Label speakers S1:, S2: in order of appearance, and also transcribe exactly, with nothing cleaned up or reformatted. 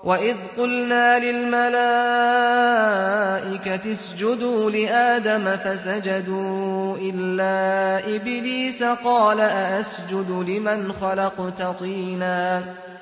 S1: وَإِذْ قُلْنَا لِلْمَلَائِكَةِ اسْجُدُوا لِآدَمَ فَسَجَدُوا إِلَّا إِبْلِيسَ قَالَ أَأَسْجُدُ لِمَنْ خَلَقْتَ طِينًا